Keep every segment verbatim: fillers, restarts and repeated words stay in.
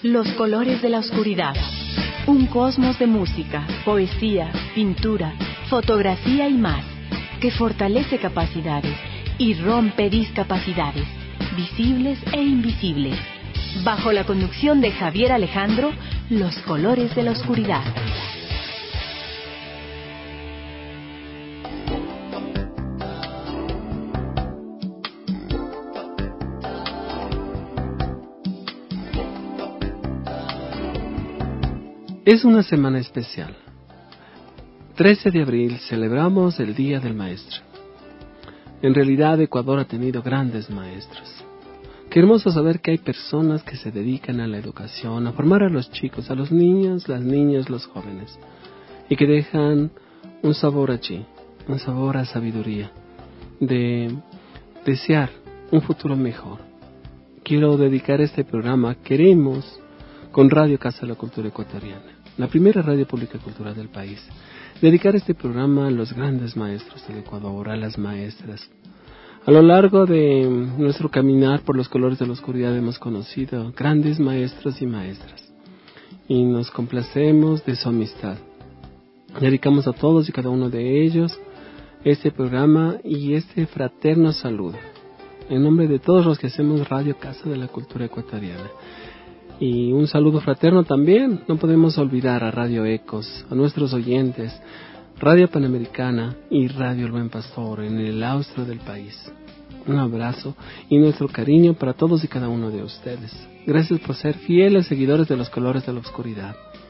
Los colores de la oscuridad. Un cosmos de música, poesía, pintura, fotografía y más, que fortalece capacidades y rompe discapacidades, visibles e invisibles. Bajo la conducción de Javier Alejandro, Los colores de la oscuridad. Es una semana especial. trece de abril celebramos el Día del Maestro. En realidad Ecuador ha tenido grandes maestros. Qué hermoso saber que hay personas que se dedican a la educación, a formar a los chicos, a los niños, las niñas, los jóvenes, y que dejan un sabor allí, un sabor a sabiduría, de desear un futuro mejor. Quiero dedicar este programa, queremos, con Radio Casa de la Cultura Ecuatoriana, la primera radio pública cultural del país, dedicar este programa a los grandes maestros del Ecuador, a las maestras. A lo largo de nuestro caminar por los colores de la oscuridad hemos conocido grandes maestros y maestras, y nos complacemos de su amistad. Dedicamos a todos y cada uno de ellos este programa y este fraterno saludo, en nombre de todos los que hacemos Radio Casa de la Cultura Ecuatoriana. Y un saludo fraterno también, no podemos olvidar a Radio Ecos, a nuestros oyentes, Radio Panamericana y Radio El Buen Pastor en el austro del país. Un abrazo y nuestro cariño para todos y cada uno de ustedes. Gracias por ser fieles seguidores de los colores de la oscuridad.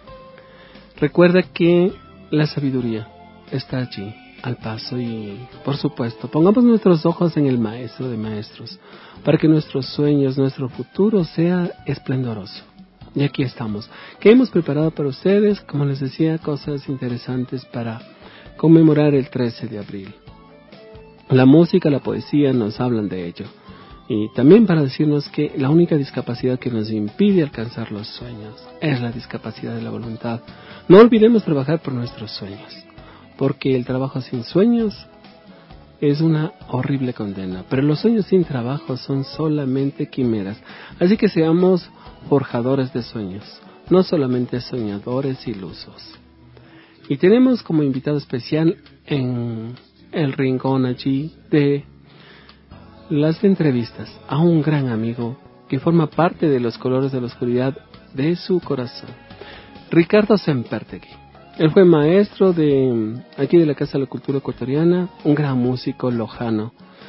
Recuerda que la sabiduría está allí, al paso, y por supuesto, pongamos nuestros ojos en el Maestro de Maestros, para que nuestros sueños, nuestro futuro sea esplendoroso. Y aquí estamos. ¿Qué hemos preparado para ustedes? Como les decía, cosas interesantes para conmemorar el trece de abril. La música, la poesía nos hablan de ello. Y también para decirnos que la única discapacidad que nos impide alcanzar los sueños es la discapacidad de la voluntad. No olvidemos trabajar por nuestros sueños, porque el trabajo sin sueños es una horrible condena, pero los sueños sin trabajo son solamente quimeras. Así que seamos forjadores de sueños, no solamente soñadores ilusos. Y tenemos como invitado especial en el rincón allí de las entrevistas a un gran amigo que forma parte de los colores de la oscuridad de su corazón, Ricardo Sempertegui. Él fue maestro de aquí de la Casa de la Cultura Ecuatoriana, un gran músico lojano,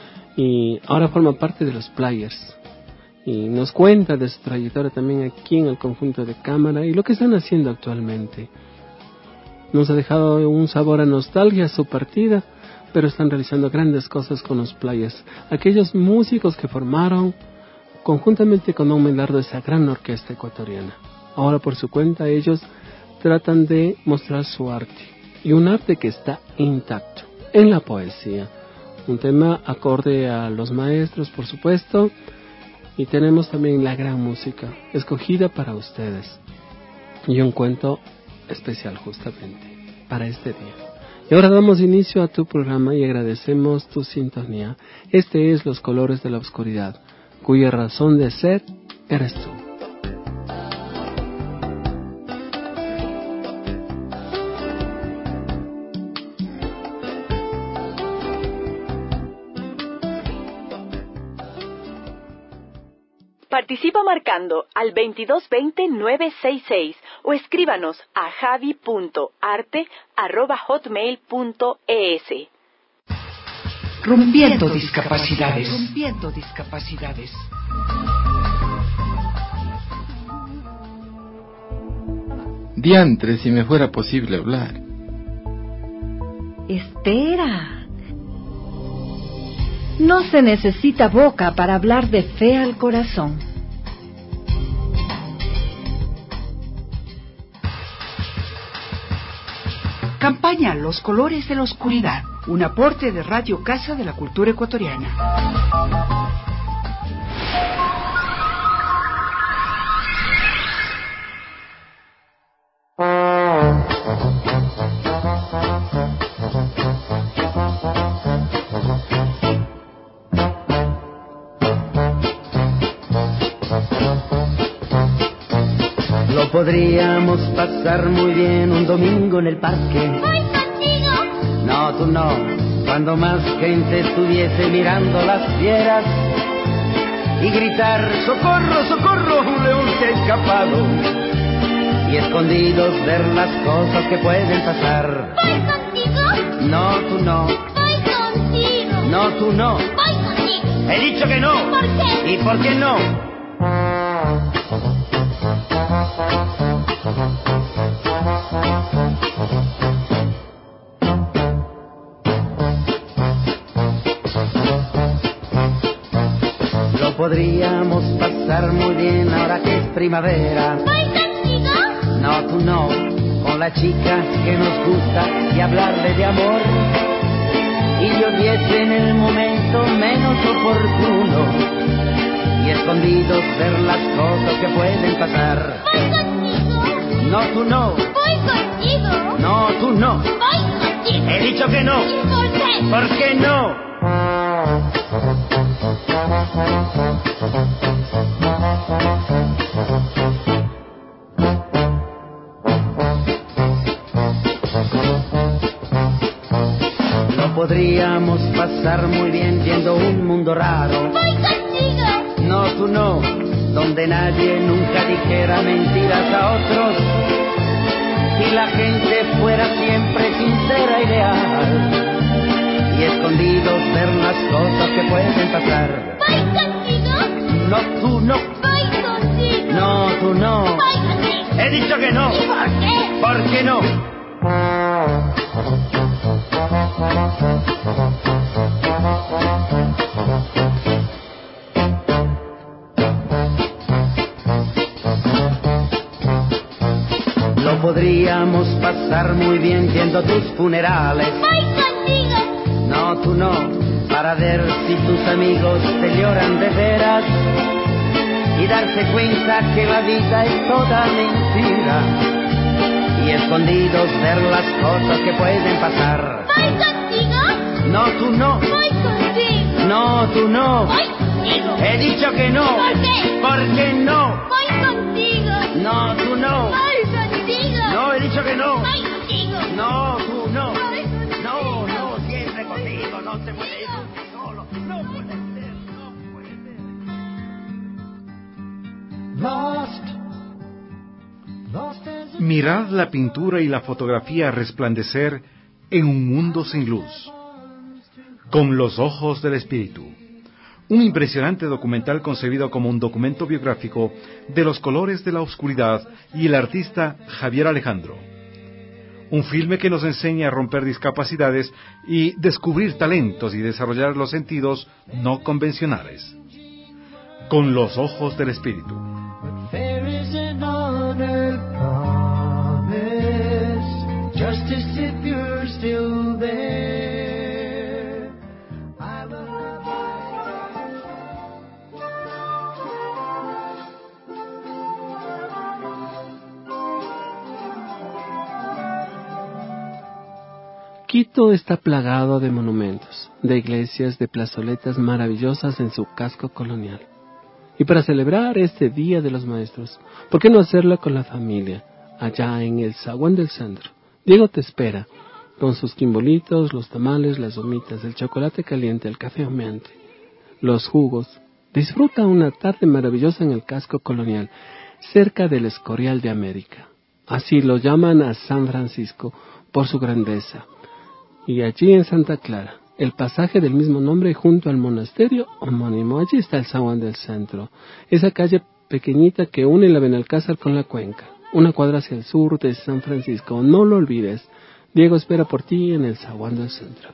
y ahora forma parte de los Players. Y nos cuenta de su trayectoria también aquí en el conjunto de cámara y lo que están haciendo actualmente. Nos ha dejado un sabor a nostalgia su partida, pero están realizando grandes cosas con los Players, aquellos músicos que formaron conjuntamente con Don Medardo esa gran orquesta ecuatoriana. Ahora por su cuenta ellos tratan de mostrar su arte, y un arte que está intacto en la poesía, un tema acorde a los maestros por supuesto, y tenemos también la gran música escogida para ustedes, y un cuento especial justamente para este día. Y ahora damos inicio a tu programa y agradecemos tu sintonía. Este es Los Colores de la Oscuridad, cuya razón de ser eres tú. Participa marcando al veintidós veinte nueve sesenta y seis o escríbanos a javi punto arte arroba hotmail punto es. Rompiendo discapacidades. Rompiendo discapacidades. Diantre, si me fuera posible hablar. Espera. No se necesita boca para hablar de fe al corazón. Campaña Los Colores de la Oscuridad, un aporte de Radio Casa de la Cultura Ecuatoriana. Lo podríamos pasar muy bien un domingo en el parque. Voy contigo. No, tú no. Cuando más gente estuviese mirando las fieras y gritar, socorro, socorro, un león se ha escapado. Y escondidos ver las cosas que pueden pasar. Voy contigo. No, tú no. Voy contigo. No, tú no. Voy contigo. He dicho que no. ¿Por qué? ¿Y por qué no? Lo podríamos pasar muy bien ahora que es primavera. Voy contigo. No, tú no. Con la chica que nos gusta y hablarle de amor. Y lloviese en el momento menos oportuno. Y escondidos ver las cosas que pueden pasar. Voy contigo. No, tú no. Voy contigo. No, tú no. Voy contigo. He dicho que no. ¿Y por qué? ¿Por qué no? Lo podríamos pasar muy bien viendo un mundo raro. Voy contigo. No, tú no. Donde nadie nunca dijera mentiras a otros. Y la gente fuera siempre sincera y leal. Y escondidos ver las cosas que pueden pasar. Voy contigo. No, tú no. Voy contigo. No, tú no. Voy contigo. He dicho que no. ¿Y por qué? ¿Por qué no? Lo podríamos pasar muy bien viendo tus funerales. Voy contigo. No, tú no. Para ver si tus amigos te lloran de veras. Y darse cuenta que la vida es toda mentira. Y escondidos ver las cosas que pueden pasar. Voy contigo. No, tú no. Voy contigo. No, tú no. Voy contigo. He dicho que no. ¿Por qué? ¿Por qué no? Voy contigo. No, tú no. Voy contigo. No, he dicho que no. Voy contigo. No, tú no. Voy contigo. No, no, siempre contigo. No se puede ir solo. No puede ser, no puede ser. Mirad la pintura y la fotografía resplandecer en un mundo sin luz. Con los ojos del espíritu. Un impresionante documental concebido como un documento biográfico de los colores de la oscuridad y el artista Javier Alejandro. Un filme que nos enseña a romper discapacidades y descubrir talentos y desarrollar los sentidos no convencionales. Con los ojos del espíritu. Quito está plagado de monumentos, de iglesias, de plazoletas maravillosas en su casco colonial. Y para celebrar este Día de los Maestros, ¿por qué no hacerlo con la familia, allá en el zaguán del centro? Diego te espera, con sus quimbolitos, los tamales, las gomitas, el chocolate caliente, el café humeante, los jugos. Disfruta una tarde maravillosa en el casco colonial, cerca del Escorial de América. Así lo llaman a San Francisco por su grandeza. Y allí en Santa Clara, el pasaje del mismo nombre junto al monasterio homónimo. Allí está el zaguán del centro, esa calle pequeñita que une la Benalcázar con la Cuenca, una cuadra hacia el sur de San Francisco. No lo olvides. Diego espera por ti en el zaguán del centro.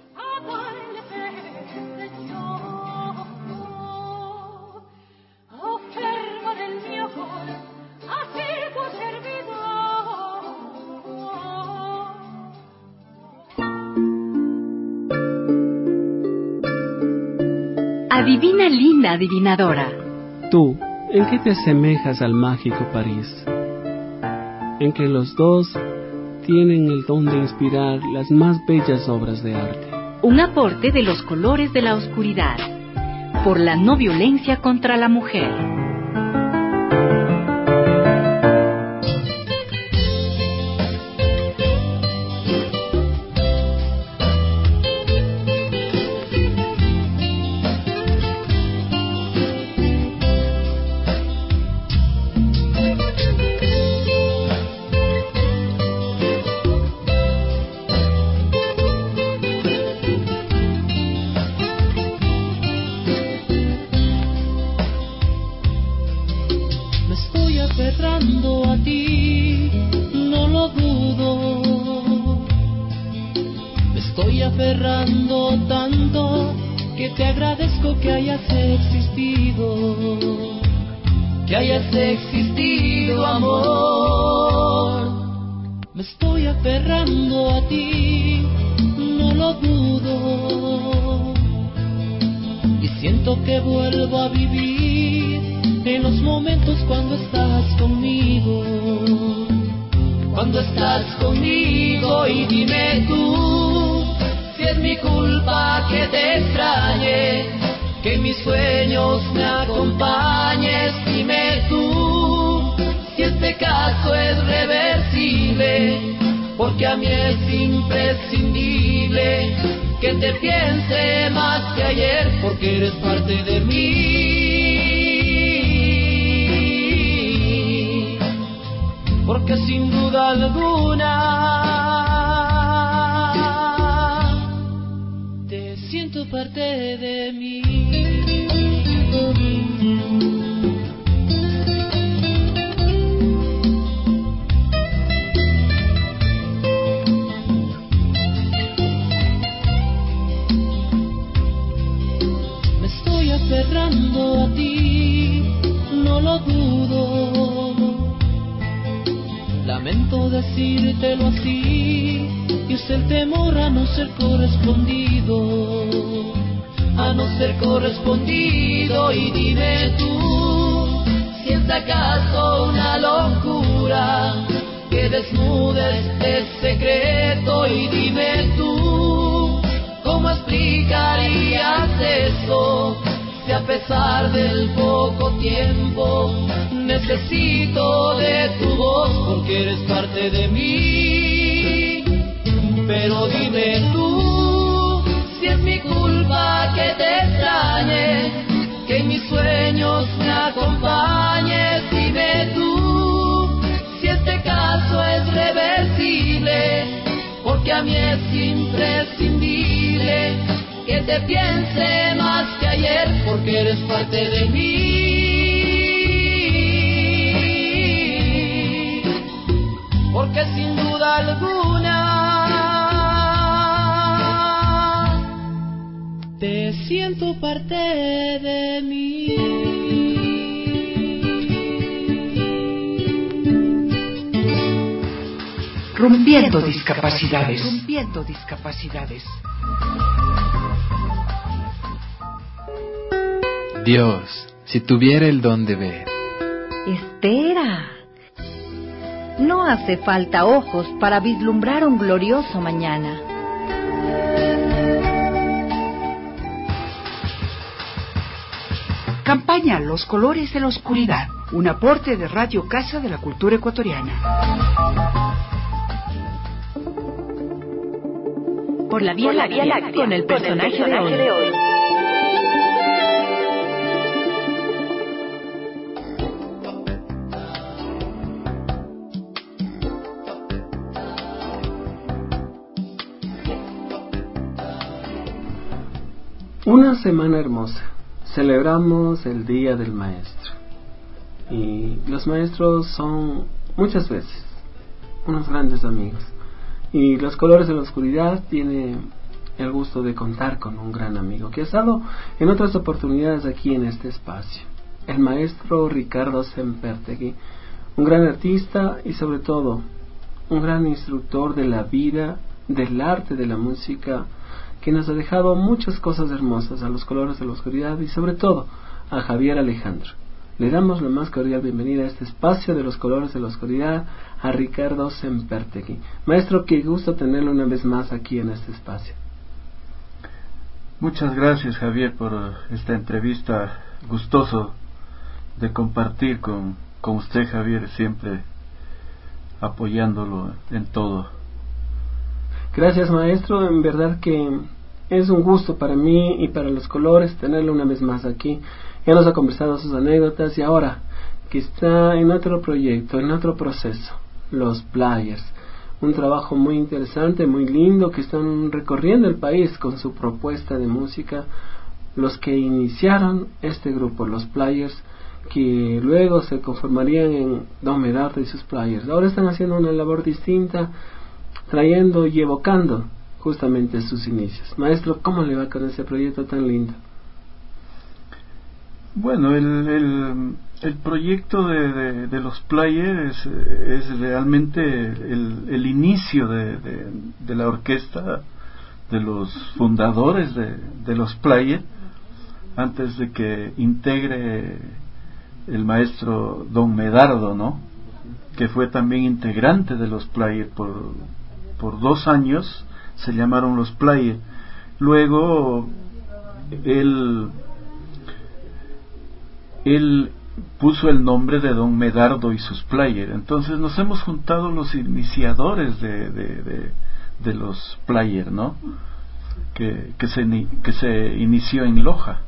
Adivina, linda adivinadora. Tú, ¿en qué te asemejas al mágico París? En que los dos tienen el don de inspirar las más bellas obras de arte. Un aporte de los colores de la oscuridad, por la no violencia contra la mujer. aferrando a ti, no lo dudo. Me estoy aferrando tanto que te agradezco que hayas existido, que hayas existido, amor. Me estoy aferrando a ti, no lo dudo. Y siento que vuelvo a vivir en los momentos cuando estás conmigo, cuando estás conmigo. Y dime tú, si es mi culpa que te extrañe, que en mis sueños me acompañes. Dime tú, si este caso es reversible, porque a mí es imprescindible que te piense más que ayer, porque eres parte de mí, porque sin duda alguna te siento parte de mí. Aferrando a ti, no lo dudo. Lamento decírtelo así, y es el temor a no ser correspondido, a no ser correspondido. Y dime tú, si es acaso una locura que desnudes este secreto. Y dime tú, ¿cómo explicarías eso? Si a pesar del poco tiempo necesito de tu voz, porque eres parte de mí. Pero dime tú, si es mi culpa que te extrañe, que en mis sueños me acompañes. Dime tú, si este caso es reversible, porque a mí es imprescindible que te piense más que ayer, porque eres parte de mí, porque sin duda alguna te siento parte de mí. Rompiendo discapacidades. Rompiendo discapacidades. Dios, si tuviera el don de ver. Espera. No hace falta ojos para vislumbrar un glorioso mañana. Campaña Los Colores de la Oscuridad, un aporte de Radio Casa de la Cultura Ecuatoriana. Por la Vía Láctea, con el personaje de hoy. Una semana hermosa. Celebramos el Día del Maestro. Y los maestros son muchas veces unos grandes amigos. Y Los Colores de la Oscuridad tiene el gusto de contar con un gran amigo que ha estado en otras oportunidades aquí en este espacio. El maestro Ricardo Sempertegui, un gran artista y sobre todo un gran instructor de la vida, del arte, de la música, que nos ha dejado muchas cosas hermosas a Los Colores de la Oscuridad y sobre todo a Javier Alejandro. Le damos la más cordial bienvenida a este espacio de Los Colores de la Oscuridad a Ricardo Sempertegui. Maestro, qué gusto tenerlo una vez más aquí en este espacio. Muchas gracias, Javier, por esta entrevista. Gustoso de compartir con, con usted, Javier, siempre apoyándolo en todo. Gracias, maestro, en verdad que es un gusto para mí y para Los Colores tenerlo una vez más aquí. Ya nos ha conversado sus anécdotas y ahora que está en otro proyecto, en otro proceso, Los Players, un trabajo muy interesante, muy lindo, que están recorriendo el país con su propuesta de música. Los que iniciaron este grupo, Los Players, que luego se conformarían en Don Medardo y sus players. Ahora están haciendo una labor distinta, trayendo y evocando justamente sus inicios. Maestro, ¿cómo le va con ese proyecto tan lindo? Bueno, el, el, el proyecto de, de, de los players es, es realmente el, el inicio de, de, de la orquesta, de los fundadores de, de los players, antes de que integre el maestro Don Medardo, ¿no? Que fue también integrante de los players por, por dos años, se llamaron los players. Luego él él puso el nombre de Don Medardo y sus players. Entonces nos hemos juntado los iniciadores de, de, de, de los players, ¿no? Que, que, se, que se inició en Loja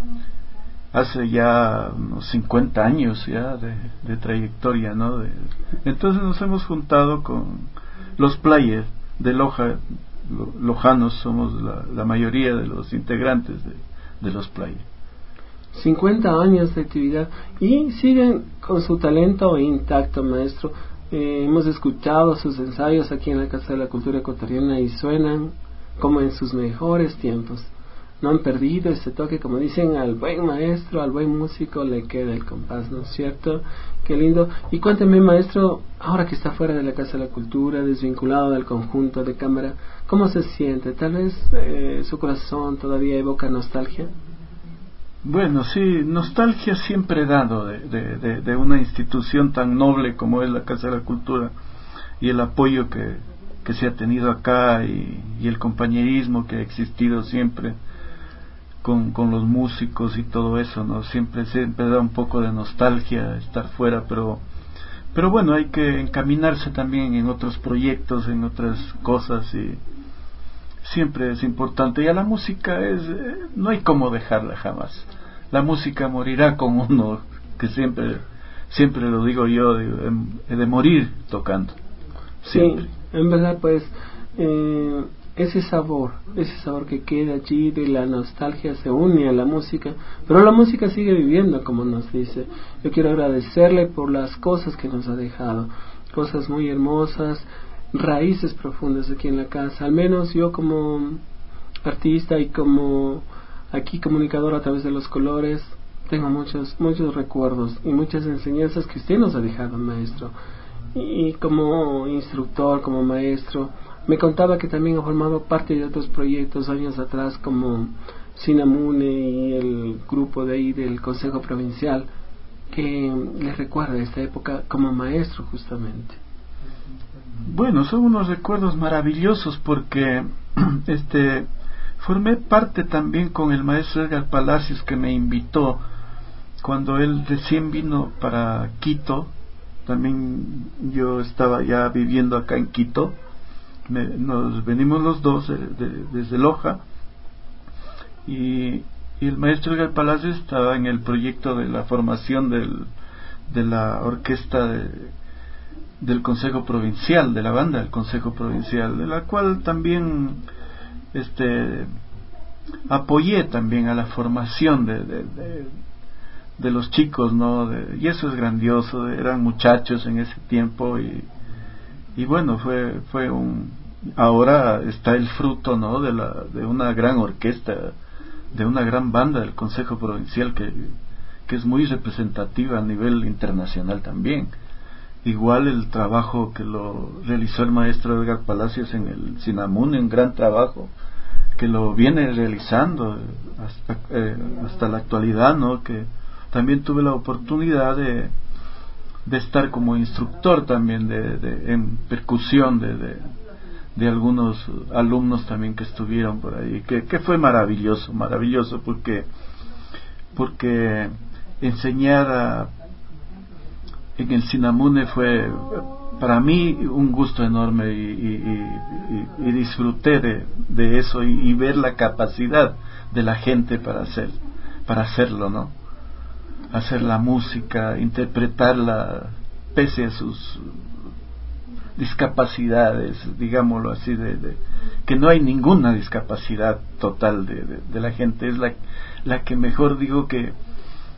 hace ya unos cincuenta años ya de, de trayectoria, ¿no? De, entonces nos hemos juntado con los players de Loja. Lo, lojanos somos la, la mayoría de los integrantes de, de los players. cincuenta años de actividad y siguen con su talento intacto, maestro. Eh, hemos escuchado sus ensayos aquí en la Casa de la Cultura Ecuatoriana y suenan como en sus mejores tiempos. No han perdido ese toque, como dicen, al buen maestro, al buen músico le queda el compás, ¿no es cierto? Qué lindo. Y cuénteme, maestro, ahora que está fuera de la Casa de la Cultura, desvinculado del conjunto de cámara, ¿cómo se siente? Tal vez eh, su corazón todavía evoca nostalgia. Bueno, sí, nostalgia siempre he dado de, de, de, de una institución tan noble como es la Casa de la Cultura y el apoyo que, que se ha tenido acá y, y el compañerismo que ha existido siempre con, con los músicos y todo eso, ¿no? Siempre, siempre da un poco de nostalgia estar fuera, pero, pero bueno, hay que encaminarse también en otros proyectos, en otras cosas y siempre es importante. Y a la música es, no hay cómo dejarla jamás. La música morirá con uno, que siempre siempre lo digo yo, de, de morir tocando. Siempre. Sí, en verdad, pues eh, ese sabor, ese sabor que queda allí de la nostalgia se une a la música, pero la música sigue viviendo, como nos dice. Yo quiero agradecerle por las cosas que nos ha dejado, cosas muy hermosas, raíces profundas aquí en la casa. Al menos yo como artista y como aquí comunicador a través de los colores tengo muchos muchos recuerdos y muchas enseñanzas que usted nos ha dejado, maestro. Y como instructor, como maestro, me contaba que también ha formado parte de otros proyectos años atrás, como Sinamune y el grupo de ahí del Consejo Provincial, que le recuerda esta época como maestro justamente. Bueno, son unos recuerdos maravillosos porque este formé parte también con el maestro Edgar Palacios, que me invitó cuando él recién vino para Quito. También yo estaba ya viviendo acá en Quito. Me, nos venimos los dos de, de, desde Loja y, y el maestro Edgar Palacios estaba en el proyecto de la formación del, de la orquesta de del Consejo Provincial, de la banda del Consejo Provincial, de la cual también este apoyé también a la formación de, de, de, de los chicos, ¿no? De, y eso es grandioso, eran muchachos en ese tiempo y, y bueno, fue fue un ahora está el fruto, ¿no? de la de una gran orquesta, de una gran banda del Consejo Provincial que que es muy representativa a nivel internacional también. Igual el trabajo que lo realizó el maestro Edgar Palacios en el Sinamune, un gran trabajo que lo viene realizando hasta, eh, hasta la actualidad, ¿no? Que también tuve la oportunidad de, de estar como instructor también de, de, en percusión de, de, de algunos alumnos también que estuvieron por ahí, que, que fue maravilloso, maravilloso porque porque enseñar a en el Sinamune fue para mí un gusto enorme y, y, y, y disfruté de, de eso y, y ver la capacidad de la gente para hacer para hacerlo, ¿no? Hacer la música, interpretarla pese a sus discapacidades, digámoslo así, de, de que no hay ninguna discapacidad total de, de, de la gente, es la, la que mejor digo que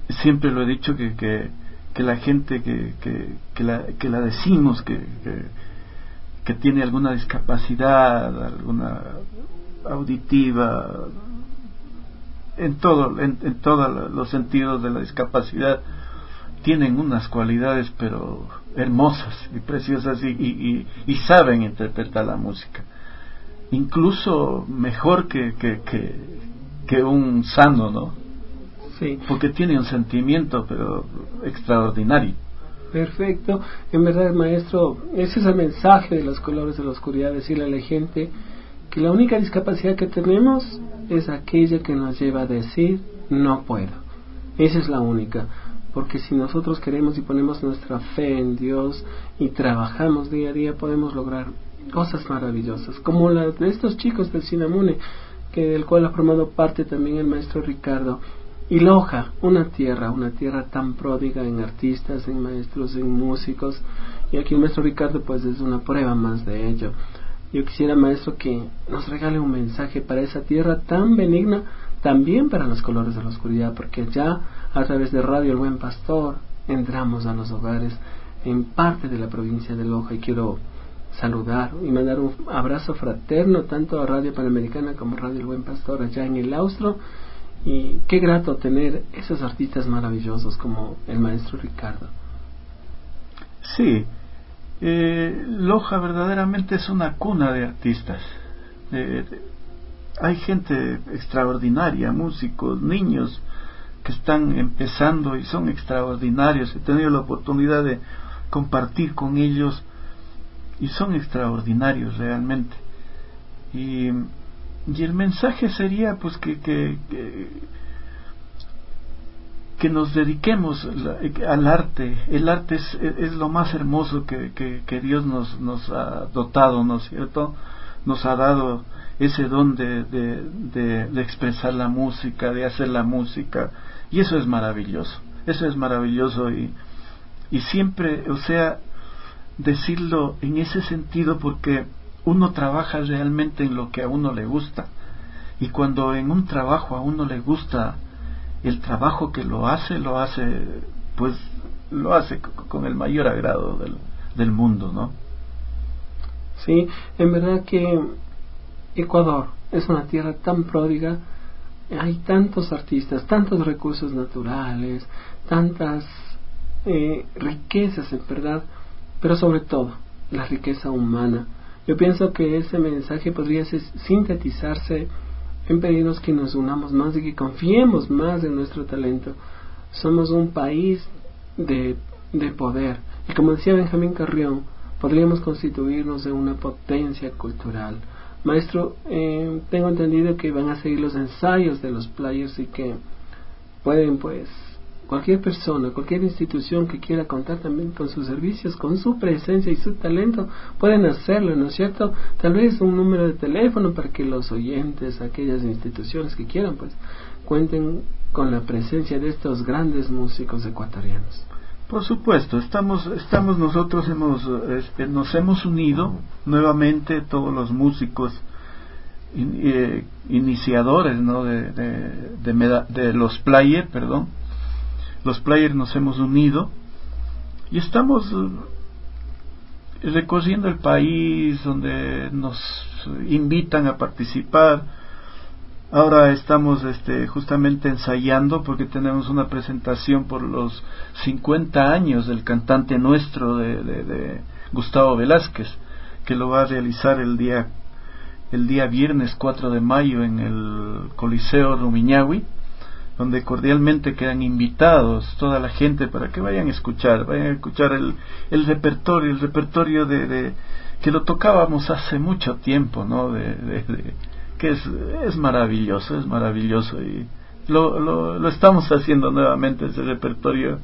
siempre lo he dicho que, que, que la gente que, que, que, la, que la decimos que, que, que tiene alguna discapacidad, alguna auditiva, en todo, en, en todos los sentidos de la discapacidad, tienen unas cualidades pero hermosas y preciosas, y, y, y, y saben interpretar la música, incluso mejor que, que, que, que un sano, ¿no? Sí. Porque tiene un sentimiento pero extraordinario. Perfecto. En verdad, maestro, ese es el mensaje de los colores de la oscuridad, decirle a la gente que la única discapacidad que tenemos es aquella que nos lleva a decir no puedo. Esa es la única, porque si nosotros queremos y ponemos nuestra fe en Dios y trabajamos día a día, podemos lograr cosas maravillosas, como las de estos chicos del Sinamune, que del cual ha formado parte también el maestro Ricardo. Y Loja, una tierra, una tierra tan pródiga en artistas, en maestros, en músicos, y aquí el maestro Ricardo pues es una prueba más de ello. Yo quisiera, maestro, que nos regale un mensaje para esa tierra tan benigna, también para los colores de la oscuridad, porque ya a través de Radio El Buen Pastor entramos a los hogares en parte de la provincia de Loja, y quiero saludar y mandar un abrazo fraterno tanto a Radio Panamericana como a Radio El Buen Pastor allá en el Austro. Y qué grato tener esos artistas maravillosos como el maestro Ricardo. Sí, eh, Loja verdaderamente es una cuna de artistas. Eh, hay gente extraordinaria, músicos, niños que están empezando y son extraordinarios. He tenido la oportunidad de compartir con ellos y son extraordinarios realmente. Y Y el mensaje sería pues que que, que, que nos dediquemos la, al arte. El arte es, es lo más hermoso que, que, que Dios nos, nos ha dotado, ¿no es cierto? Nos ha dado ese don de, de, de, de expresar la música, de hacer la música, y eso es maravilloso, eso es maravilloso, y, y siempre, o sea, decirlo en ese sentido, porque uno trabaja realmente en lo que a uno le gusta, y cuando en un trabajo a uno le gusta el trabajo que lo hace, lo hace pues lo hace con el mayor agrado del, del mundo, ¿no? Sí, en verdad que Ecuador es una tierra tan pródiga, hay tantos artistas, tantos recursos naturales, tantas eh, riquezas en verdad, pero sobre todo la riqueza humana. Yo pienso que ese mensaje podría sintetizarse en pedirnos que nos unamos más y que confiemos más en nuestro talento. Somos un país de, de poder, y como decía Benjamín Carrión, podríamos constituirnos en una potencia cultural. Maestro, eh, tengo entendido que van a seguir los ensayos de los players y que pueden, pues, cualquier persona, cualquier institución que quiera contar también con sus servicios, con su presencia y su talento, pueden hacerlo, ¿no es cierto? Tal vez un número de teléfono para que los oyentes, aquellas instituciones que quieran, pues, cuenten con la presencia de estos grandes músicos ecuatorianos. Por supuesto, estamos, estamos nosotros hemos, este, nos hemos unido nuevamente todos los músicos in, eh, iniciadores, ¿no? de, de, de, meda, de los players, perdón. Los players nos hemos unido y estamos recorriendo el país donde nos invitan a participar. Ahora estamos este, justamente ensayando porque tenemos una presentación por los cincuenta años del cantante nuestro de, de, de Gustavo Velázquez, que lo va a realizar el día el día viernes cuatro de mayo en el Coliseo Rumiñahui, donde cordialmente quedan invitados toda la gente para que vayan a escuchar, vayan a escuchar el, el repertorio, el repertorio de, de que lo tocábamos hace mucho tiempo, ¿no? De, de, de, que es, es maravilloso, es maravilloso, y lo, lo, lo estamos haciendo nuevamente, ese repertorio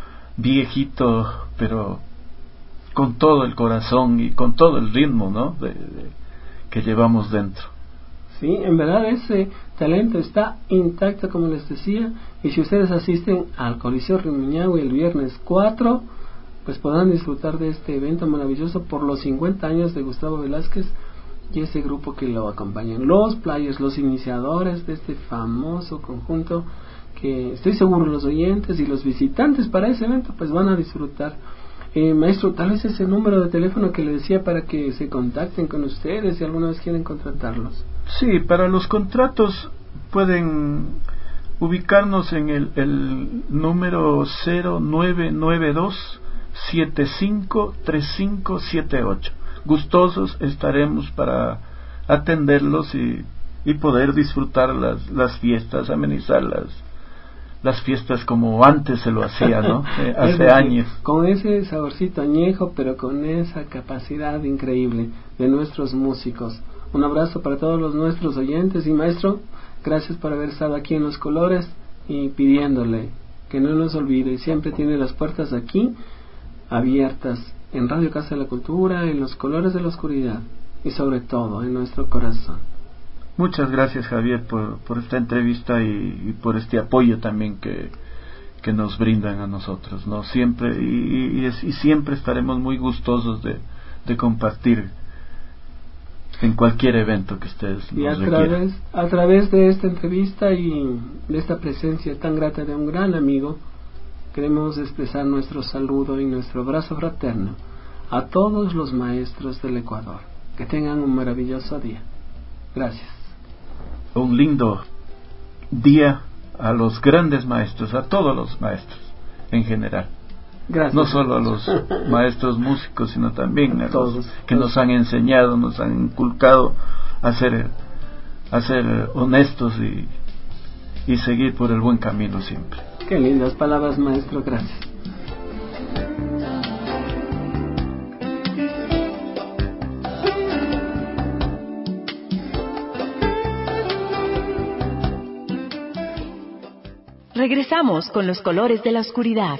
viejito, pero con todo el corazón y con todo el ritmo, ¿no? De, de, que llevamos dentro. Sí, en verdad ese talento está intacto, como les decía, y si ustedes asisten al Coliseo Rumiñahui el viernes cuatro, pues podrán disfrutar de este evento maravilloso por los cincuenta años de Gustavo Velázquez, y ese grupo que lo acompañan, los players, los iniciadores de este famoso conjunto, que estoy seguro los oyentes y los visitantes para ese evento pues van a disfrutar. Eh, maestro, tal vez ese número de teléfono que le decía para que se contacten con ustedes si alguna vez quieren contratarlos. Sí, para los contratos pueden ubicarnos en el, el número cero nueve nueve dos siete cinco tres cinco siete ocho. Gustosos estaremos para atenderlos y, y poder disfrutar las, las fiestas, amenizar las, las fiestas como antes se lo hacía, ¿no? Eh, hace decir, años. Con ese saborcito añejo, pero con esa capacidad increíble de nuestros músicos. Un abrazo para todos los nuestros oyentes y maestro, gracias por haber estado aquí en Los Colores y pidiéndole que no nos olvide, siempre tiene las puertas aquí abiertas en Radio Casa de la Cultura, en Los Colores de la Oscuridad y sobre todo en nuestro corazón. Muchas gracias, Javier, por, por esta entrevista y, y por este apoyo también que, que nos brindan a nosotros, ¿no? Siempre y, y, y siempre estaremos muy gustosos de, de compartir en cualquier evento que ustedes y nos a través, a través de esta entrevista y de esta presencia tan grata de un gran amigo, queremos expresar nuestro saludo y nuestro abrazo fraterno a todos los maestros del Ecuador. Que tengan un maravilloso día. Gracias. Un lindo día a los grandes maestros, a todos los maestros en general. Gracias. No solo a los maestros músicos, sino también a todos los que nos han enseñado, nos han inculcado a ser, a ser honestos y, y seguir por el buen camino siempre. Qué lindas palabras, maestro. Gracias. Regresamos con Los Colores de la Oscuridad.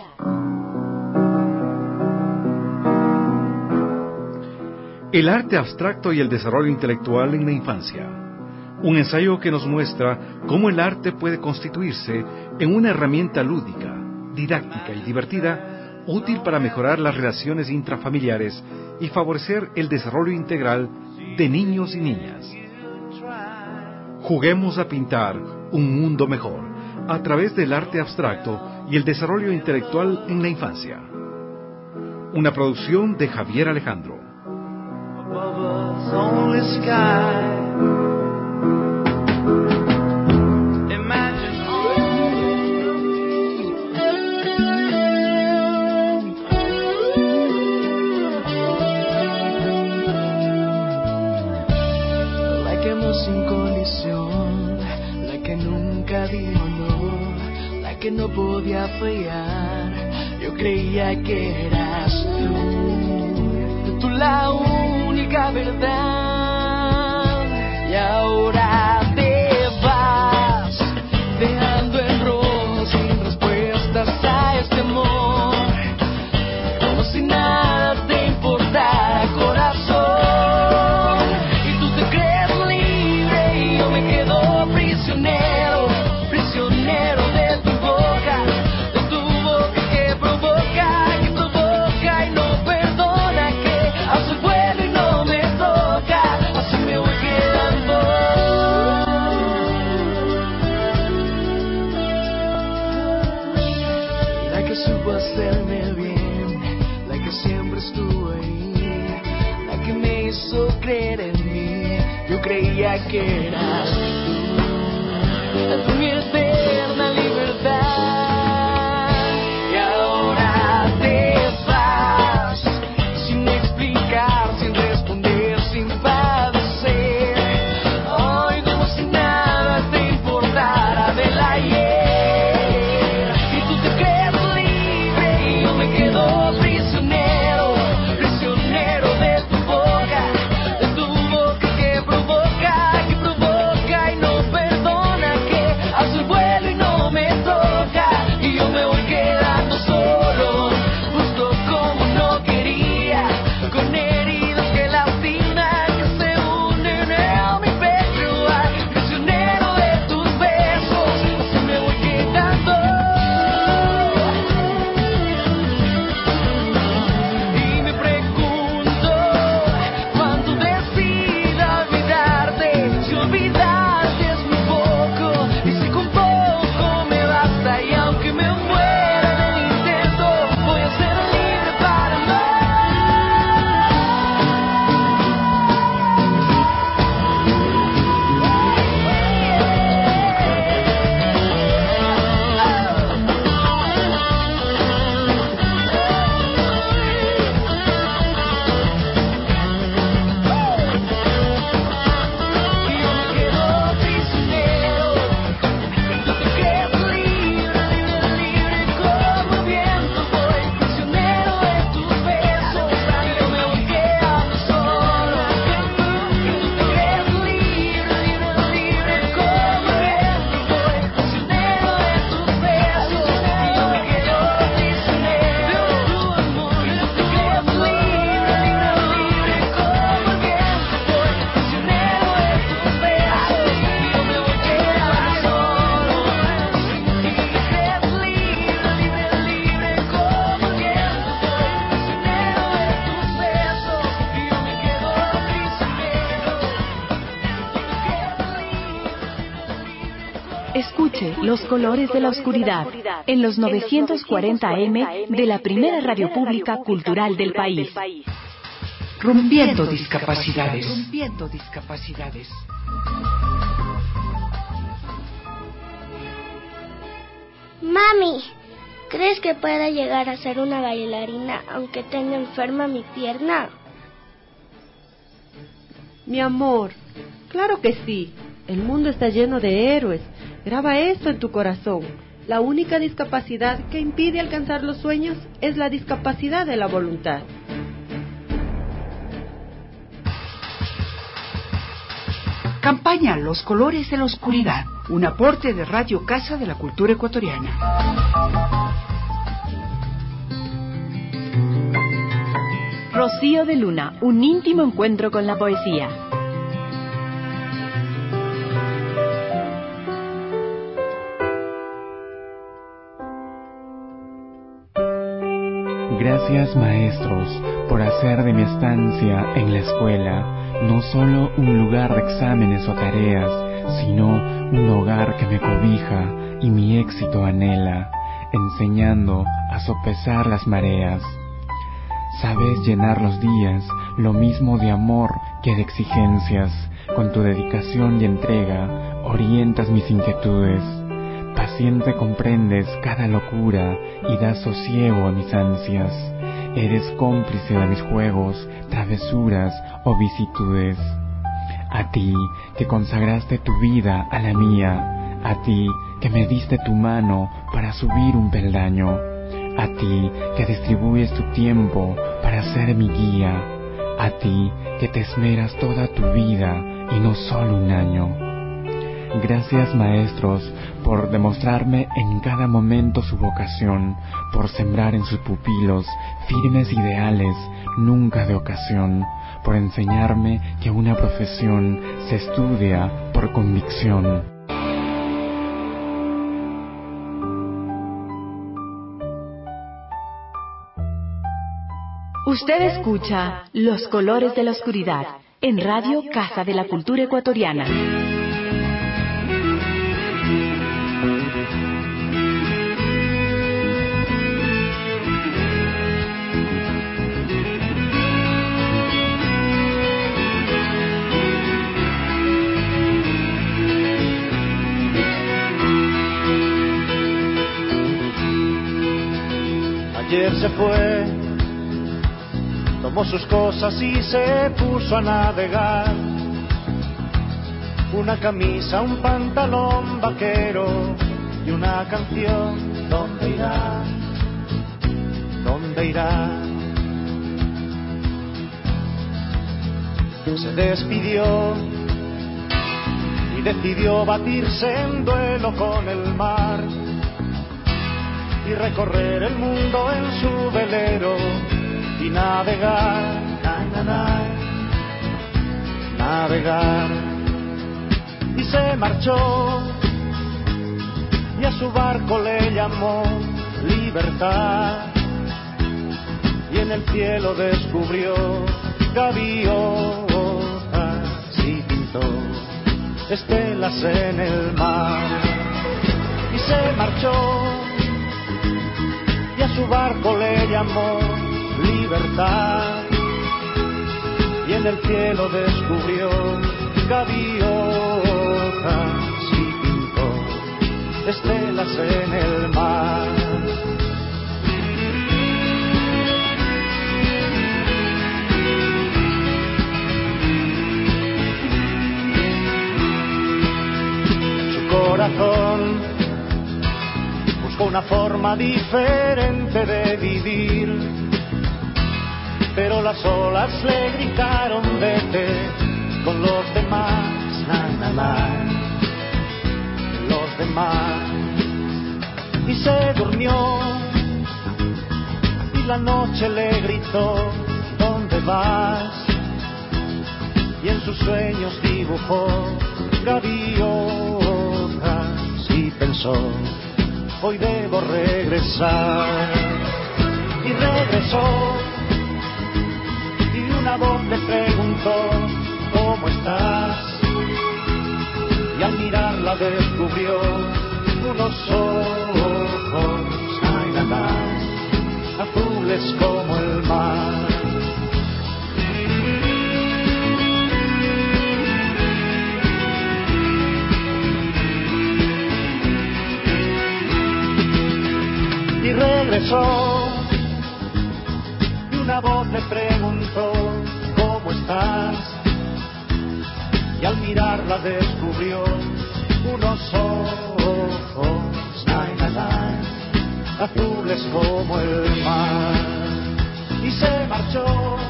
El arte abstracto y el desarrollo intelectual en la infancia. Un ensayo que nos muestra cómo el arte puede constituirse en una herramienta lúdica, didáctica y divertida, útil para mejorar las relaciones intrafamiliares y favorecer el desarrollo integral de niños y niñas. Juguemos a pintar un mundo mejor a través del arte abstracto y el desarrollo intelectual en la infancia. Una producción de Javier Alejandro. La que amó sin condición, la que nunca dijo no, la que no podía fallar. Yo creía que eras tú, tú la única verdad. Y ahora te vas, dejando en rojo sin respuestas a este amor, como si nada te importara, corazón. Y tú te crees libre y yo me quedo prisionero, prisionero de tu boca, de tu boca que provoca, que provoca y no perdona, que hace vuelo y no me toca, así me voy quedando. La que supo hacerme bien, la que siempre estuvo ahí, la que me hizo creer en mí. Yo creía que eras tú, mi eterna libertad. Y ahora te vas, sin explicar, sin responder, sin padecer. Hoy como si nada te importara del ayer. Y tú te crees libre y yo me quedo prisionero, prisionero de tu boca, de tu boca que provoca, que provoca y no perdona, que hace el vuelo. Los colores de la oscuridad, en los novecientos cuarenta A M de la primera radio pública cultural del país. Rompiendo discapacidades. Rompiendo discapacidades. Mami, ¿crees que pueda llegar a ser una bailarina aunque tenga enferma mi pierna? Mi amor, claro que sí. El mundo está lleno de héroes. Graba esto en tu corazón. La única discapacidad que impide alcanzar los sueños es la discapacidad de la voluntad. Campaña Los colores de la oscuridad, un aporte de Radio Casa de la Cultura Ecuatoriana. Rocío de Luna, un íntimo encuentro con la poesía. Gracias, maestros, por hacer de mi estancia en la escuela no solo un lugar de exámenes o tareas, sino un hogar que me cobija y mi éxito anhela, enseñando a sopesar las mareas. Sabes llenar los días, lo mismo de amor que de exigencias, con tu dedicación y entrega orientas mis inquietudes. Paciente comprendes cada locura y das sosiego a mis ansias. Eres cómplice de mis juegos, travesuras o vicitudes. A ti que consagraste tu vida a la mía, a ti que me diste tu mano para subir un peldaño, a ti que distribuyes tu tiempo para ser mi guía, a ti que te esmeras toda tu vida y no solo un año. Gracias, maestros, por demostrarme en cada momento su vocación, por sembrar en sus pupilos firmes ideales, nunca de ocasión, por enseñarme que una profesión se estudia por convicción. Usted escucha Los colores de la oscuridad en Radio Casa de la Cultura Ecuatoriana. Ayer se fue, tomó sus cosas y se puso a navegar. Una camisa, un pantalón vaquero y una canción. ¿Dónde irá? ¿Dónde irá? Se despidió y decidió batirse en duelo con el mar y recorrer el mundo en su velero y navegar, na, na, na, navegar. Y se marchó y a su barco le llamó libertad y en el cielo descubrió gaviotas y pintó estelas en el mar. Y se marchó y a su barco le llamó libertad y en el cielo descubrió gaviotas y pintó estelas en el mar. En su corazón buscó una forma diferente de vivir, pero las olas le gritaron vete con los demás, na, na, na, los demás. Y se durmió y la noche le gritó ¿dónde vas? Y en sus sueños dibujó gaviotas y pensó hoy debo regresar. Y regresó y una voz le preguntó ¿cómo estás? Y al mirarla descubrió unos ojos, ay, nada, azules como el mar. Y regresó, y una voz le preguntó, ¿cómo estás? Y al mirarla descubrió unos ojos, ay, ay, azules como el mar. Y se marchó,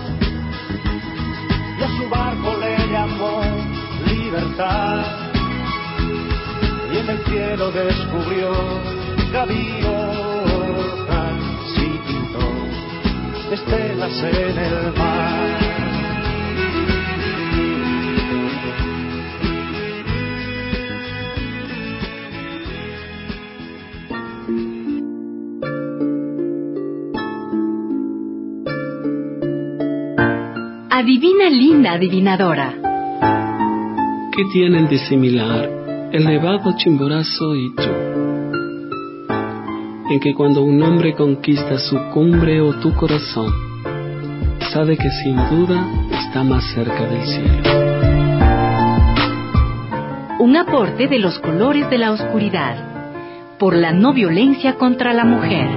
y a su barco le llamó Libertad. Y en el cielo descubrió gaviotas y pintó estelas en el mar. Adivina, linda adivinadora. ¿Qué tienen de similar el nevado Chimborazo y tú? En que cuando un hombre conquista su cumbre o tu corazón, sabe que sin duda está más cerca del cielo. Un aporte de Los Colores de la Oscuridad, por la no violencia contra la mujer.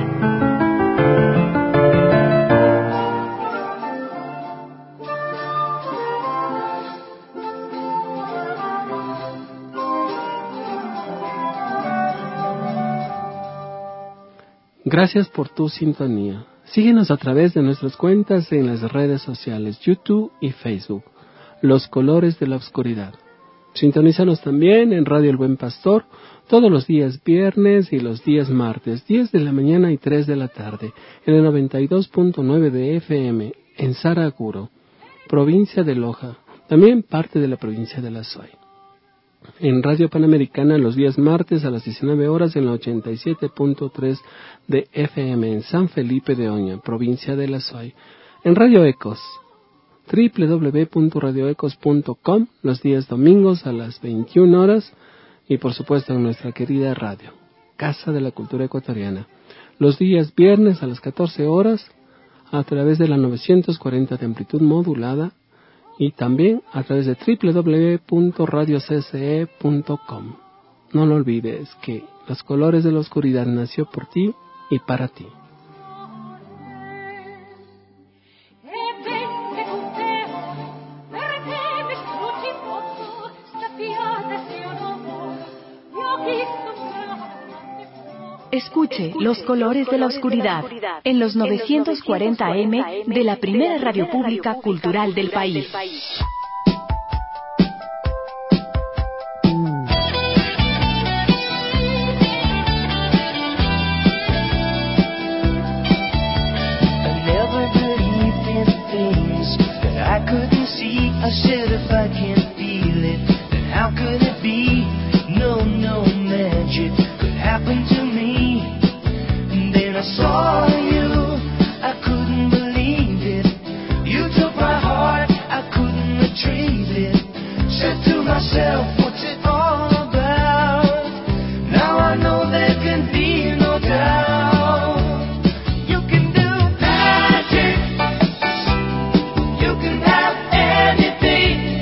Gracias por tu sintonía. Síguenos a través de nuestras cuentas en las redes sociales, YouTube y Facebook, Los Colores de la Oscuridad. Sintonízanos también en Radio El Buen Pastor, todos los días viernes y los días martes, diez de la mañana y tres de la tarde, en el noventa y dos punto nueve de F M, en Saraguro, provincia de Loja, también parte de la provincia de La Suay. En Radio Panamericana los días martes a las diecinueve horas en la ochenta y siete punto tres de F M en San Felipe de Oña, provincia de La Suay. En Radio Ecos, doble u doble u doble u punto radio ecos punto com, los días domingos a las veintiuna horas y por supuesto en nuestra querida radio, Casa de la Cultura Ecuatoriana, los días viernes a las catorce horas a través de la novecientos cuarenta de amplitud modulada y también a través de doble u doble u doble u punto radio c c e punto com. No lo olvides que Los Colores de la Oscuridad nació por ti y para ti. Escuche Los Colores de la Oscuridad en los novecientos cuarenta A M de la primera radio pública cultural del país. I saw you, I couldn't believe it. You took my heart, I couldn't retrieve it. Said to myself, what's it all about? Now I know there can be no doubt. You can do magic, you can have anything.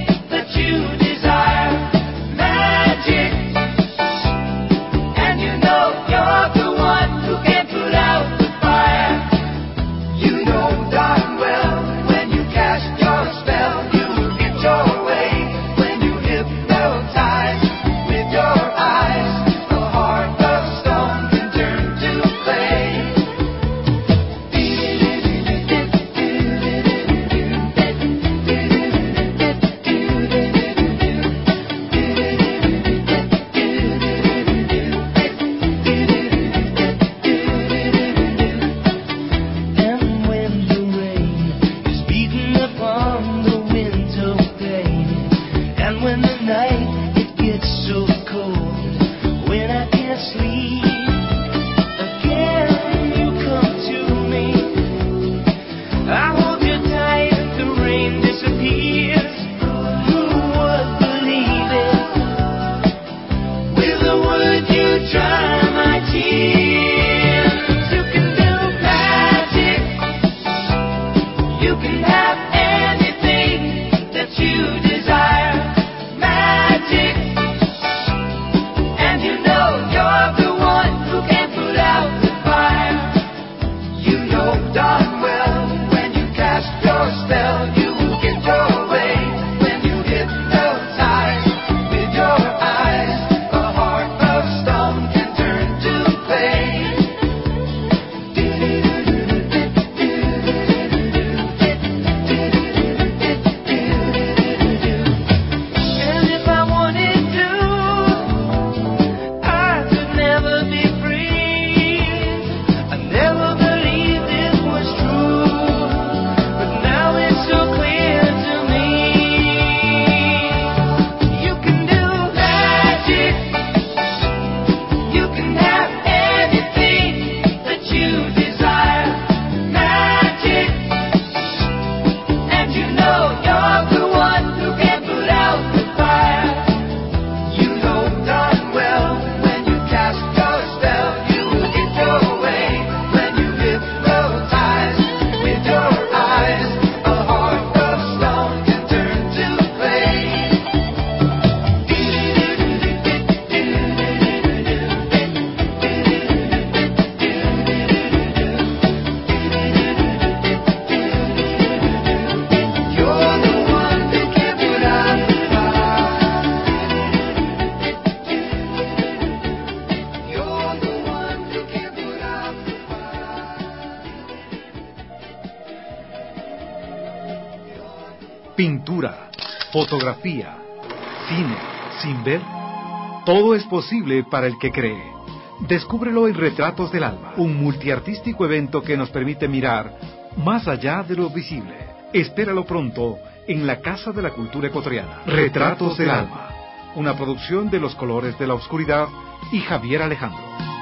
pintura, fotografía, cine, sin ver. Todo es posible para el que cree. Descúbrelo en Retratos del Alma, un multiartístico evento que nos permite mirar más allá de lo visible. Espéralo pronto en la Casa de la Cultura Ecuatoriana. Retratos del Alma, una producción de Los Colores de la Oscuridad y Javier Alejandro.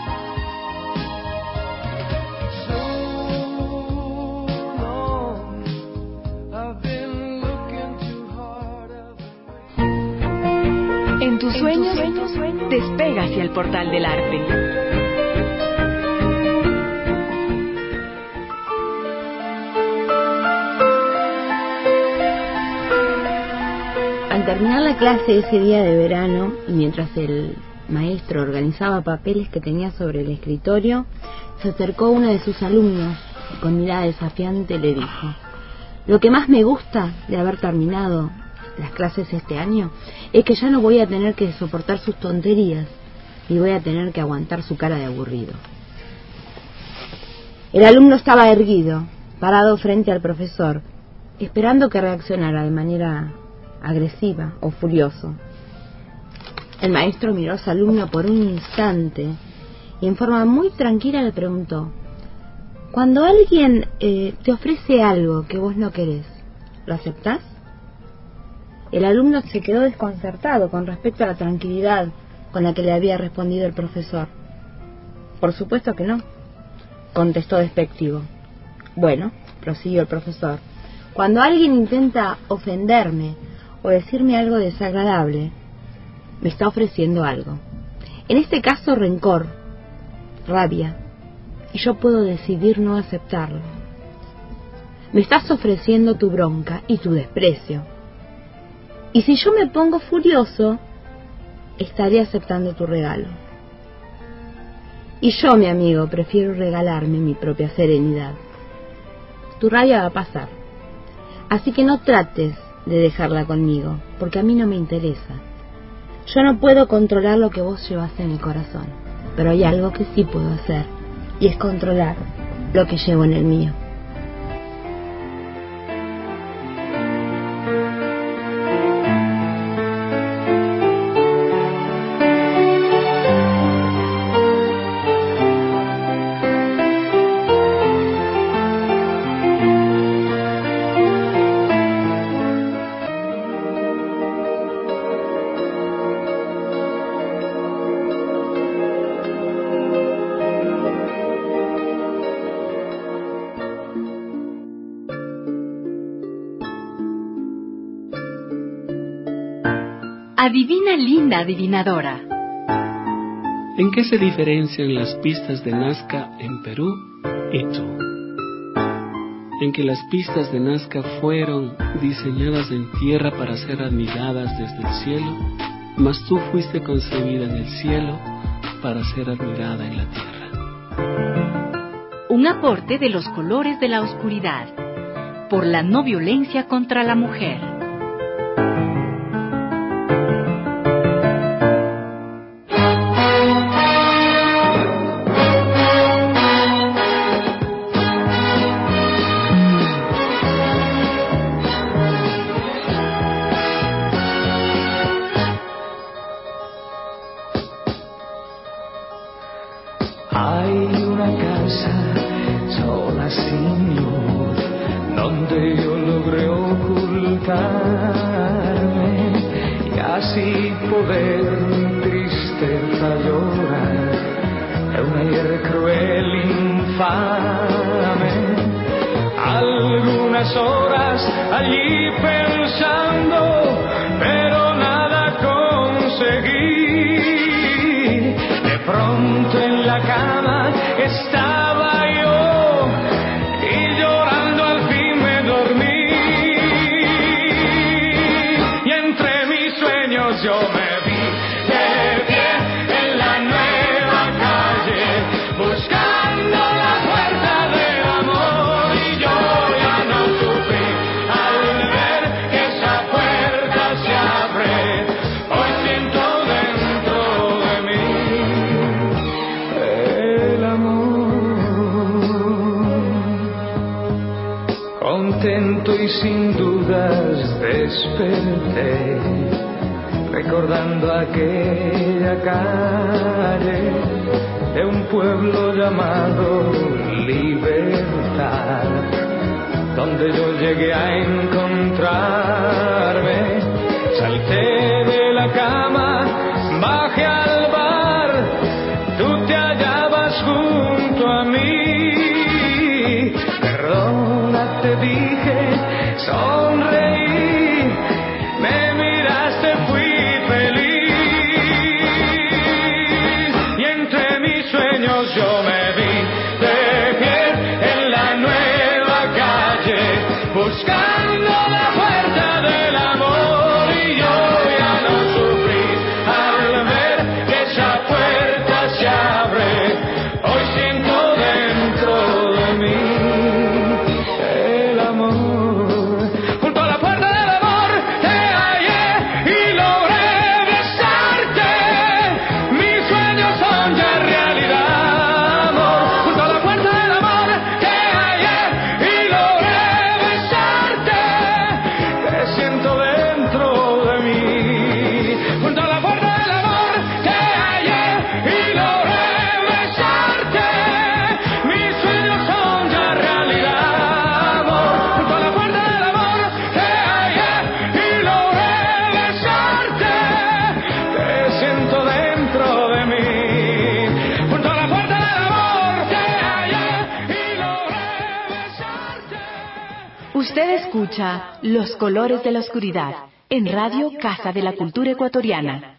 En tus sueños, despega hacia el portal del arte. Al terminar la clase ese día de verano, y mientras el maestro organizaba papeles que tenía sobre el escritorio, se acercó uno de sus alumnos y con mirada desafiante le dijo: lo que más me gusta de haber terminado las clases este año es que ya no voy a tener que soportar sus tonterías y voy a tener que aguantar su cara de aburrido. El alumno estaba erguido, parado frente al profesor, esperando que reaccionara de manera agresiva o furioso. El maestro miró a su alumno por un instante y en forma muy tranquila le preguntó: cuando alguien eh, te ofrece algo que vos no querés, ¿lo aceptás? El alumno se quedó desconcertado con respecto a la tranquilidad con la que le había respondido el profesor. Por supuesto que no, contestó despectivo. Bueno, prosiguió el profesor, cuando alguien intenta ofenderme o decirme algo desagradable, me está ofreciendo algo. En este caso, rencor, rabia, y yo puedo decidir no aceptarlo. Me estás ofreciendo tu bronca y tu desprecio. Y si yo me pongo furioso, estaré aceptando tu regalo. Y yo, mi amigo, prefiero regalarme mi propia serenidad. Tu rabia va a pasar. Así que no trates de dejarla conmigo, porque a mí no me interesa. Yo no puedo controlar lo que vos llevas en el corazón, pero hay algo que sí puedo hacer, y es controlar lo que llevo en el mío. Adivina, linda adivinadora. ¿En qué se diferencian las pistas de Nazca en Perú y tú? En que las pistas de Nazca fueron diseñadas en tierra para ser admiradas desde el cielo, mas tú fuiste concebida en el cielo para ser admirada en la tierra. Un aporte de Los Colores de la Oscuridad, por la no violencia contra la mujer. Hay una casa sola sin luz, donde yo logré ocultarme y así poder mi tristeza llorar de un ayer cruel infame. Algunas horas allí pensando, pero nada conseguí. De pronto en la cama estaba yo y llorando al fin me dormí. Y entre mis sueños yo me vi de pie en la nueva calle, buscando la puerta del amor. Y yo ya no supe al ver que esa puerta se abre. Hoy siento dentro de mí el amor, contento y sin dudas desperté, recordando aquella calle de un pueblo llamado Libertad, donde yo llegué a encontrarme. Salté de la cama, bajé al bar, tú te hallabas junto a mí. Perdona, te dije, sonreí, me miraste, fui feliz. Y entre mis sueños yo me vi de pie en la nueva calle, buscando la puerta del amor. Y yo ya no sufrí al ver que esa puerta se abre. Hoy siento dentro de mí el amor. Junto a la puerta del amor te hallé y logré besarte. Mis sueños son ya realidad, amor. Junto a la puerta del amor te hallé y logré besarte. Te siento dentro de mí. Junto a la puerta del amor te hallé y logré besarte. Mis sueños son ya realidad, amor. Junto a la puerta del amor te hallé y logré besarte. Te siento dentro de mí. Junto a la puerta del amor te hallé y logré besarte. Usted escucha Los Colores de la Oscuridad en Radio Casa de la Cultura Ecuatoriana.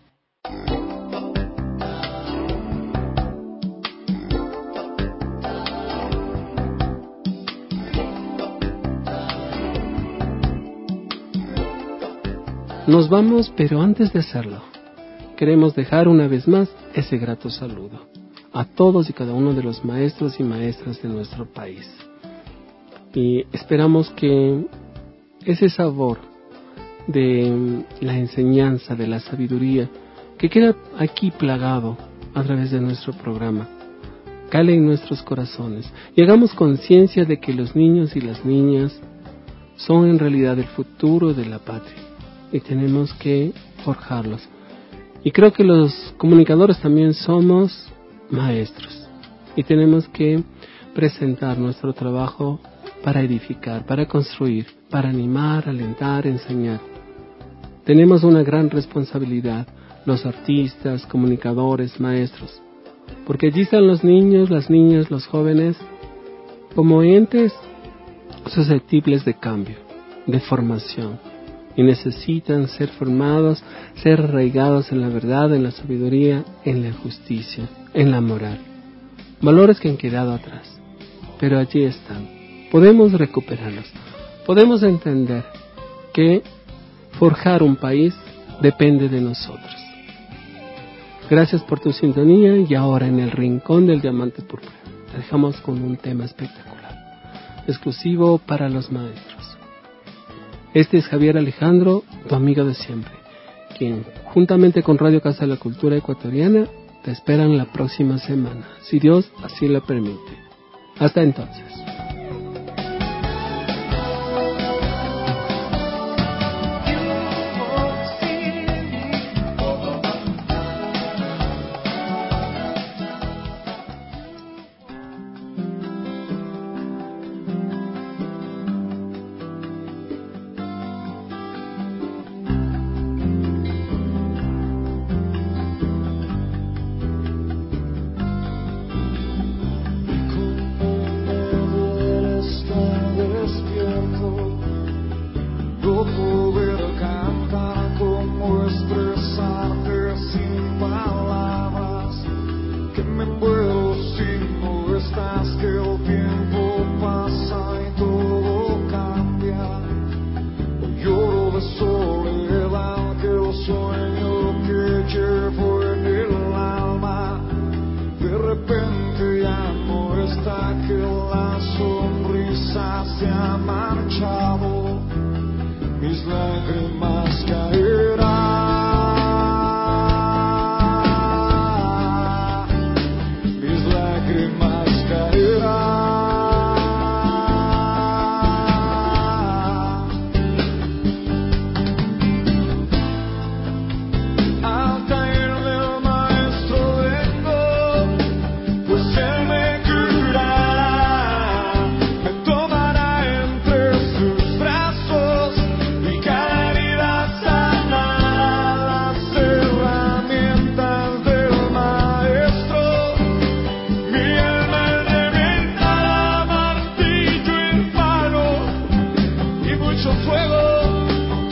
Nos vamos, pero antes de hacerlo, queremos dejar una vez más ese grato saludo a todos y cada uno de los maestros y maestras de nuestro país. Y esperamos que ese sabor de la enseñanza, de la sabiduría, que queda aquí plagado a través de nuestro programa, cale en nuestros corazones y hagamos conciencia de que los niños y las niñas son en realidad el futuro de la patria y tenemos que forjarlos. Y creo que los comunicadores también somos maestros y tenemos que presentar nuestro trabajo para edificar, para construir, para animar, alentar, enseñar. Tenemos una gran responsabilidad, los artistas, comunicadores, maestros, porque allí están los niños, las niñas, los jóvenes, como entes susceptibles de cambio, de formación, y necesitan ser formados, ser arraigados en la verdad, en la sabiduría, en la justicia, en la moral. Valores que han quedado atrás, pero allí están. Podemos recuperarlos. Podemos entender que forjar un país depende de nosotros. Gracias por tu sintonía y ahora en el rincón del diamante púrpura te dejamos con un tema espectacular, exclusivo para los maestros. Este es Javier Alejandro, tu amigo de siempre, quien juntamente con Radio Casa de la Cultura Ecuatoriana te esperan la próxima semana, si Dios así lo permite. Hasta entonces.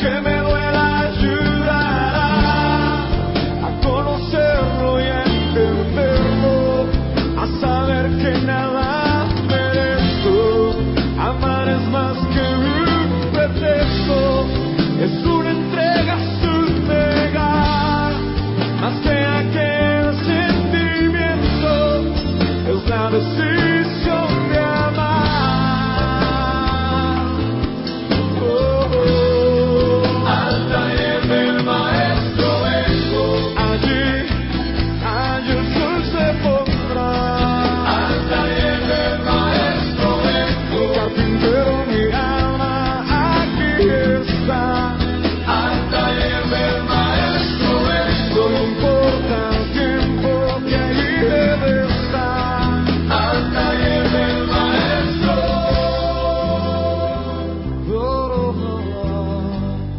aunque me duela, ayudará a conocerlo y a entenderlo, a saber que nada merezco. Amar es más que un pretexto, es una entrega sin negar, más que aquel sentimiento, es la decisión de amar. Oh, oh. Al taller del maestro vengo, allí, allí el sol se pondrá. Al taller del maestro vengo, carpintero mi alma aquí está. Al taller del maestro vengo, no importa el tiempo que allí debe estar. Al taller del maestro. Oh, oh, oh.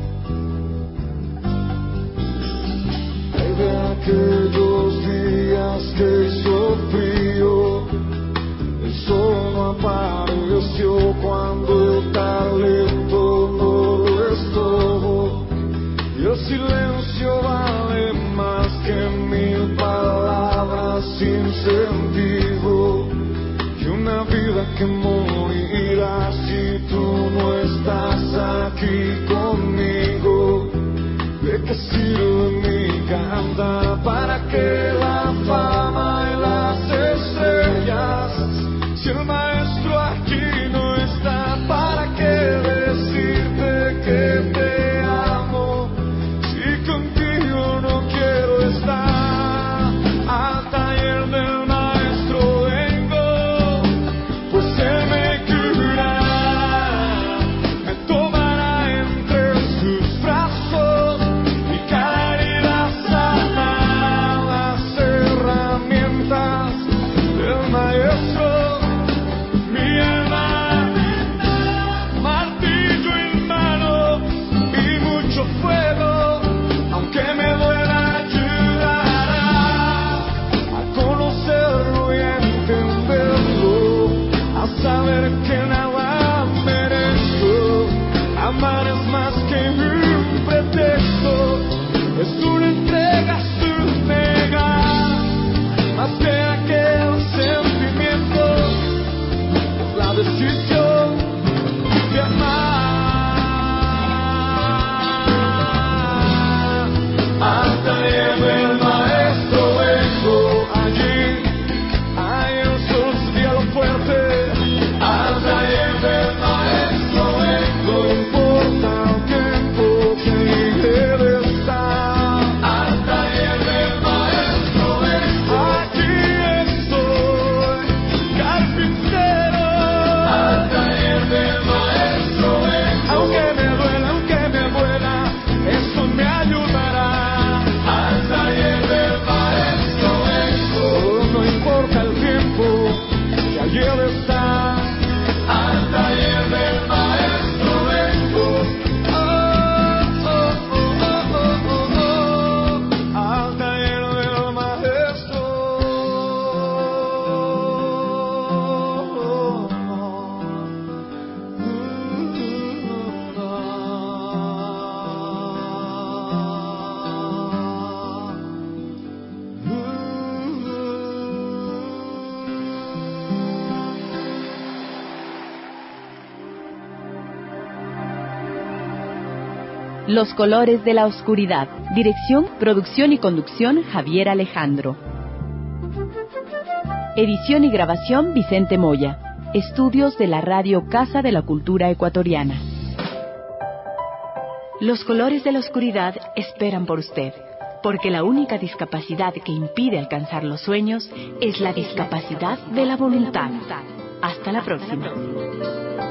Hay de aquellos días que hizo frío, el sol no apareció cuando el talento no lo estuvo, y el silencio vale más que mil palabras sin sentido, y una vida que morirá si tú no estás aquí conmigo. ¿De qué sirve mi cantar para que la fama y las estrellas, si el maestro aquí no está? ¿Para qué decirte que te amo si contigo no quiero estar? Al taller del maestro vengo, pues él me curará, me tomará entre sus brazos y cada herida sana, las herramientas del maestro, mi alma, martillo en mano y mucho fuego, aunque me duela, ayudará a conocerlo y a entenderlo, a saber que nada merezco. Amar es más que un pretexto, es una entrega sin negar, más que aquel sentimiento, es la decisión de amar. Al taller del maestro vengo, allí, ahí el sol sería lo fuerte. Al taller del maestro vengo, no importa el tiempo que allí debe estar. Al taller del maestro vengo, aquí estoy, carpintero. Al taller del maestro vengo, aunque me duela, aunque me duela, eso me ayudará. Al taller del maestro vengo, no importa el tiempo que allí debe estar. Al taller del maestro vengo. Oh, oh, oh, oh, oh, oh. Al taller del maestro. Los colores de la oscuridad. Dirección, producción y conducción, Javier Alejandro. Edición y grabación, Vicente Moya. Estudios de la Radio Casa de la Cultura Ecuatoriana. Los colores de la oscuridad esperan por usted, porque la única discapacidad que impide alcanzar los sueños es la discapacidad de la voluntad. Hasta la próxima.